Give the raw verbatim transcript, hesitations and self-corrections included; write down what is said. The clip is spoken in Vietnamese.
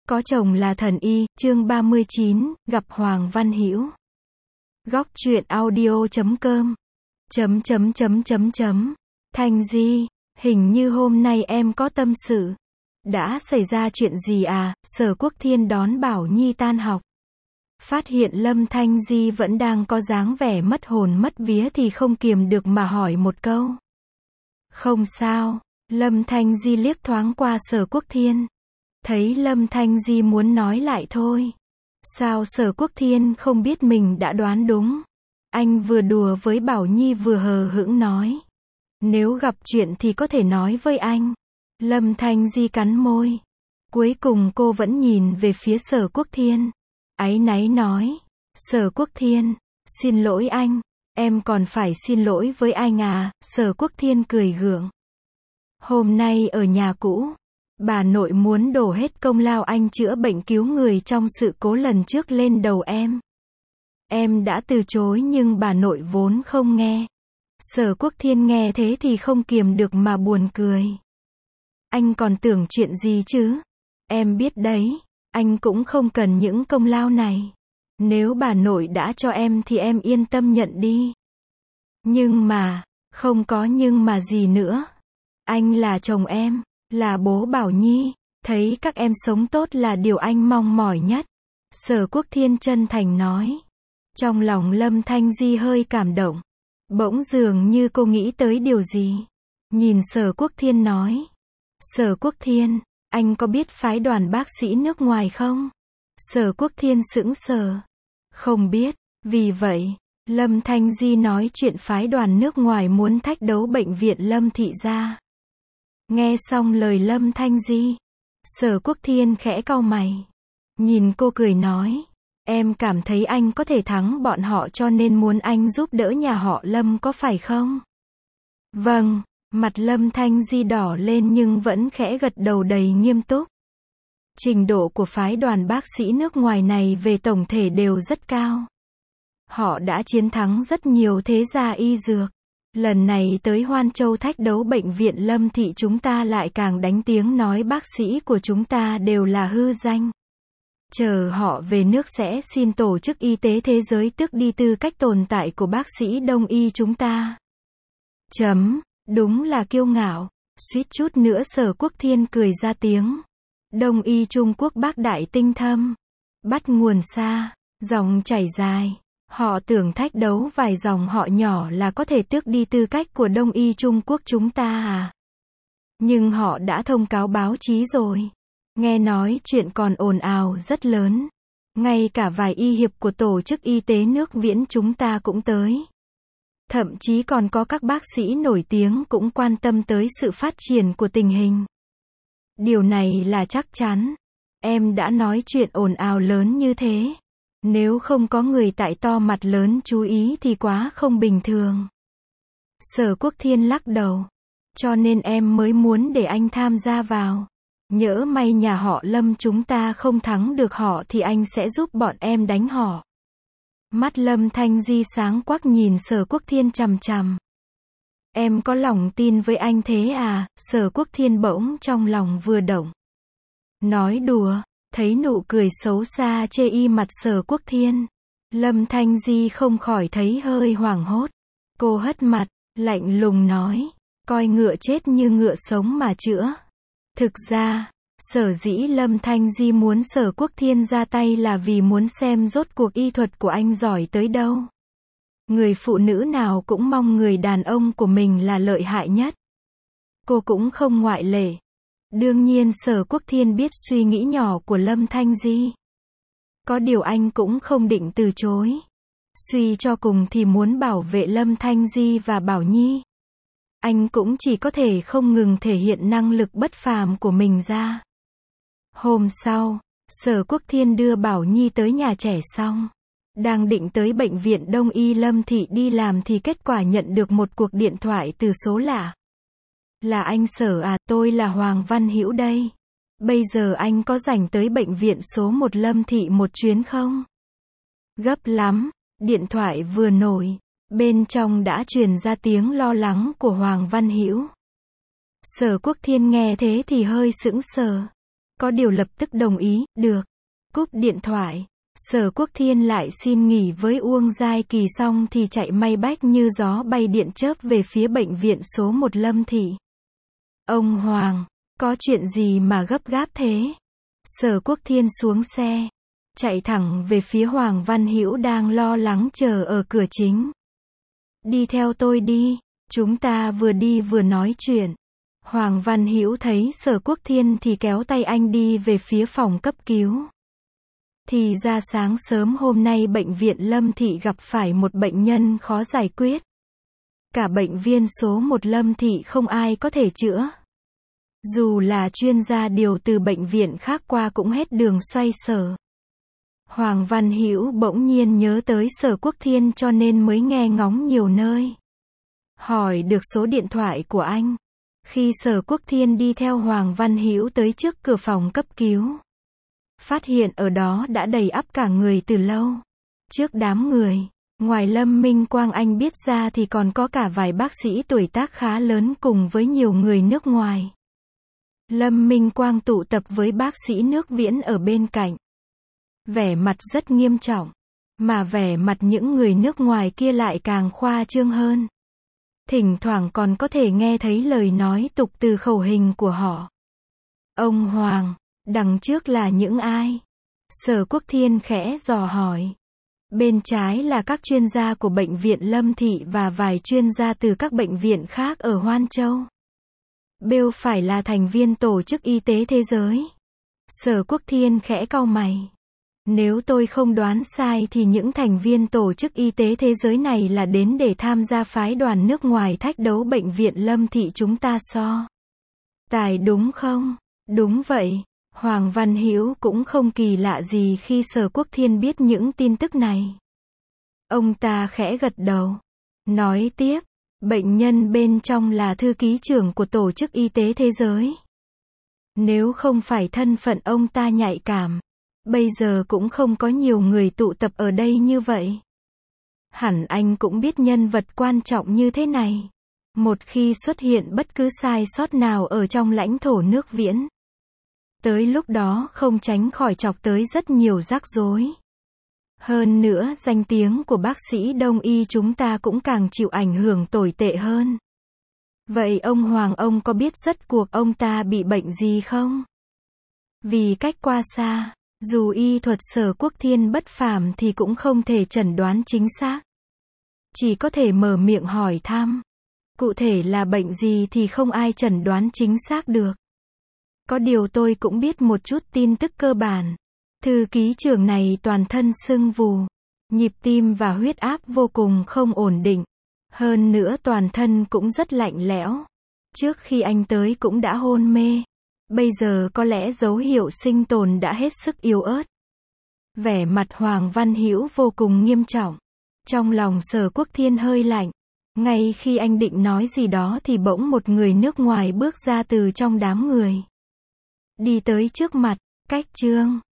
Có chồng là thần y, chương ba mươi chín, gặp Hoàng Văn Hữu. Góc truyện audio chấm com. Chấm chấm chấm chấm chấm. Thanh Di, hình như hôm nay em có tâm sự. Đã xảy ra chuyện gì à? Sở Quốc Thiên đón Bảo Nhi tan học. Phát hiện Lâm Thanh Di vẫn đang có dáng vẻ mất hồn mất vía thì không kiềm được mà hỏi một câu. Không sao. Lâm Thanh Di liếc thoáng qua Sở Quốc Thiên. Thấy Lâm Thanh Di muốn nói lại thôi. Sao Sở Quốc Thiên không biết mình đã đoán đúng? Anh vừa đùa với Bảo Nhi vừa hờ hững nói. Nếu gặp chuyện thì có thể nói với anh. Lâm Thanh Di cắn môi. Cuối cùng cô vẫn nhìn về phía Sở Quốc Thiên. Áy náy nói. Sở Quốc Thiên, xin lỗi anh. Em còn phải xin lỗi với anh à? Sở Quốc Thiên cười gượng. Hôm nay ở nhà cũ, bà nội muốn đổ hết công lao anh chữa bệnh cứu người trong sự cố lần trước lên đầu em. Em đã từ chối nhưng bà nội vốn không nghe. Sở Quốc Thiên nghe thế thì không kiềm được mà buồn cười. Anh còn tưởng chuyện gì chứ? Em biết đấy, anh cũng không cần những công lao này. Nếu bà nội đã cho em thì em yên tâm nhận đi. Nhưng mà, không có nhưng mà gì nữa. Anh là chồng em, là bố Bảo Nhi, thấy các em sống tốt là điều anh mong mỏi nhất. Sở Quốc Thiên chân thành nói. Trong lòng Lâm Thanh Di hơi cảm động. Bỗng dường như cô nghĩ tới điều gì. Nhìn Sở Quốc Thiên nói. Sở Quốc Thiên, anh có biết phái đoàn bác sĩ nước ngoài không? Sở Quốc Thiên sững sờ. Không biết, vì vậy, Lâm Thanh Di nói chuyện phái đoàn nước ngoài muốn thách đấu bệnh viện Lâm Thị ra. Nghe xong lời Lâm Thanh Di, Sở Quốc Thiên khẽ cau mày. Nhìn cô cười nói. Em cảm thấy anh có thể thắng bọn họ cho nên muốn anh giúp đỡ nhà họ Lâm có phải không? Vâng, mặt Lâm Thanh Di đỏ lên nhưng vẫn khẽ gật đầu đầy nghiêm túc. Trình độ của phái đoàn bác sĩ nước ngoài này về tổng thể đều rất cao. Họ đã chiến thắng rất nhiều thế gia y dược. Lần này tới Hoan Châu thách đấu bệnh viện Lâm Thị chúng ta lại càng đánh tiếng nói bác sĩ của chúng ta đều là hư danh. Chờ họ về nước sẽ xin Tổ chức Y tế Thế giới tước đi tư cách tồn tại của bác sĩ Đông y chúng ta. Chấm, đúng là kiêu ngạo. Suýt chút nữa Sở Quốc Thiên cười ra tiếng. Đông y Trung Quốc bác đại tinh thâm. Bắt nguồn xa, dòng chảy dài. Họ tưởng thách đấu vài dòng họ nhỏ là có thể tước đi tư cách của Đông y Trung Quốc chúng ta à? Nhưng họ đã thông cáo báo chí rồi. Nghe nói chuyện còn ồn ào rất lớn. Ngay cả vài y hiệp của Tổ chức Y tế nước Viễn chúng ta cũng tới. Thậm chí còn có các bác sĩ nổi tiếng cũng quan tâm tới sự phát triển của tình hình. Điều này là chắc chắn. Em đã nói chuyện ồn ào lớn như thế. Nếu không có người tại to mặt lớn chú ý thì quá không bình thường. Sở Quốc Thiên lắc đầu. Cho nên em mới muốn để anh tham gia vào. Nhỡ may nhà họ Lâm chúng ta không thắng được họ thì anh sẽ giúp bọn em đánh họ. Mắt Lâm Thanh Di sáng quắc nhìn Sở Quốc Thiên chằm chằm. Em có lòng tin với anh thế à? Sở Quốc Thiên bỗng trong lòng vừa động. Nói đùa, thấy nụ cười xấu xa chê y mặt Sở Quốc Thiên. Lâm Thanh Di không khỏi thấy hơi hoảng hốt. Cô hất mặt, lạnh lùng nói. Coi ngựa chết như ngựa sống mà chữa. Thực ra, sở dĩ Lâm Thanh Di muốn Sở Quốc Thiên ra tay là vì muốn xem rốt cuộc y thuật của anh giỏi tới đâu. Người phụ nữ nào cũng mong người đàn ông của mình là lợi hại nhất. Cô cũng không ngoại lệ. Đương nhiên Sở Quốc Thiên biết suy nghĩ nhỏ của Lâm Thanh Di. Có điều anh cũng không định từ chối. Suy cho cùng thì muốn bảo vệ Lâm Thanh Di và Bảo Nhi. Anh cũng chỉ có thể không ngừng thể hiện năng lực bất phàm của mình ra. Hôm sau, Sở Quốc Thiên đưa Bảo Nhi tới nhà trẻ xong. Đang định tới bệnh viện Đông y Lâm Thị đi làm thì kết quả nhận được một cuộc điện thoại từ số lạ. Là anh Sở à, tôi là Hoàng Văn Hữu đây. Bây giờ anh có rảnh tới bệnh viện số một Lâm Thị một chuyến không? Gấp lắm, điện thoại vừa nổi. Bên trong đã truyền ra tiếng lo lắng của Hoàng Văn Hữu. Sở Quốc Thiên nghe thế thì hơi sững sờ. có điều lập tức đồng ý, được. Cúp điện thoại. Sở Quốc Thiên lại xin nghỉ với Uông Giai Kỳ xong thì chạy may bách như gió bay điện chớp về phía bệnh viện số một Lâm Thị. Ông Hoàng, có chuyện gì mà gấp gáp thế? Sở Quốc Thiên xuống xe, chạy thẳng về phía Hoàng Văn Hữu đang lo lắng chờ ở cửa chính. Đi theo tôi đi, chúng ta vừa đi vừa nói chuyện. Hoàng Văn Hữu thấy Sở Quốc Thiên thì kéo tay anh đi về phía phòng cấp cứu. Thì ra sáng sớm hôm nay bệnh viện Lâm Thị gặp phải một bệnh nhân khó giải quyết. Cả bệnh viên số một Lâm Thị không ai có thể chữa. Dù là chuyên gia điều từ bệnh viện khác qua cũng hết đường xoay sở. Hoàng Văn Hữu bỗng nhiên nhớ tới Sở Quốc Thiên cho nên mới nghe ngóng nhiều nơi. Hỏi được số điện thoại của anh. Khi Sở Quốc Thiên đi theo Hoàng Văn Hữu tới trước cửa phòng cấp cứu, phát hiện ở đó đã đầy ắp cả người từ lâu. Trước đám người, ngoài Lâm Minh Quang anh biết ra thì còn có cả vài bác sĩ tuổi tác khá lớn cùng với nhiều người nước ngoài. Lâm Minh Quang tụ tập với bác sĩ nước Viễn ở bên cạnh. Vẻ mặt rất nghiêm trọng, mà vẻ mặt những người nước ngoài kia lại càng khoa trương hơn. Thỉnh thoảng còn có thể nghe thấy lời nói tục từ khẩu hình của họ. Ông Hoàng, đằng trước là những ai? Sở Quốc Thiên khẽ dò hỏi. Bên trái là các chuyên gia của bệnh viện Lâm Thị và vài chuyên gia từ các bệnh viện khác ở Hoan Châu. Bên phải là thành viên Tổ chức Y tế Thế giới. Sở Quốc Thiên khẽ cau mày. Nếu tôi không đoán sai thì những thành viên Tổ chức Y tế Thế giới này là đến để tham gia phái đoàn nước ngoài thách đấu bệnh viện Lâm Thị chúng ta so. Tài đúng không? Đúng vậy. Hoàng Văn Hữu cũng không kỳ lạ gì khi Sở Quốc Thiên biết những tin tức này. Ông ta khẽ gật đầu. Nói tiếp, bệnh nhân bên trong là thư ký trưởng của Tổ chức Y tế Thế giới. Nếu không phải thân phận ông ta nhạy cảm, bây giờ cũng không có nhiều người tụ tập ở đây như vậy. Hẳn anh cũng biết nhân vật quan trọng như thế này. Một khi xuất hiện bất cứ sai sót nào ở trong lãnh thổ nước Viễn, tới lúc đó không tránh khỏi chọc tới rất nhiều rắc rối. Hơn nữa danh tiếng của bác sĩ Đông y chúng ta cũng càng chịu ảnh hưởng tồi tệ hơn. Vậy ông Hoàng ông có biết rốt cuộc ông ta bị bệnh gì không? Vì cách qua xa, dù y thuật Sở Quốc Thiên bất phàm thì cũng không thể chẩn đoán chính xác. Chỉ có thể mở miệng hỏi thăm. Cụ thể là bệnh gì thì không ai chẩn đoán chính xác được. Có điều tôi cũng biết một chút tin tức cơ bản. Thư ký trưởng này toàn thân sưng vù, nhịp tim và huyết áp vô cùng không ổn định. Hơn nữa toàn thân cũng rất lạnh lẽo. Trước khi anh tới cũng đã hôn mê. Bây giờ có lẽ dấu hiệu sinh tồn đã hết sức yếu ớt. Vẻ mặt Hoàng Văn Hữu vô cùng nghiêm trọng. Trong lòng Sở Quốc Thiên hơi lạnh. Ngay khi anh định nói gì đó thì bỗng một người nước ngoài bước ra từ trong đám người. Đi tới trước mặt, cách Trương.